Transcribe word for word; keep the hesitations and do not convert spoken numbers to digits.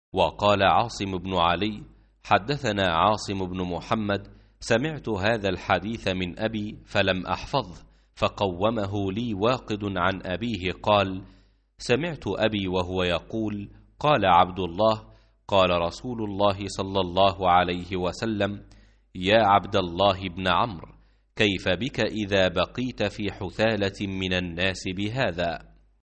وقال عاصم بن علي: حدثنا عاصم بن محمد، سمعت هذا الحديث من أبي فلم أحفظه، فقومه لي واقد عن أبيه قال: سمعت أبي وهو يقول: قال عبد الله: قال رسول الله صلى الله عليه وسلم: يا عبد الله بن عمرو، كيف بك إذا بقيت في حثالة من الناس بهذا؟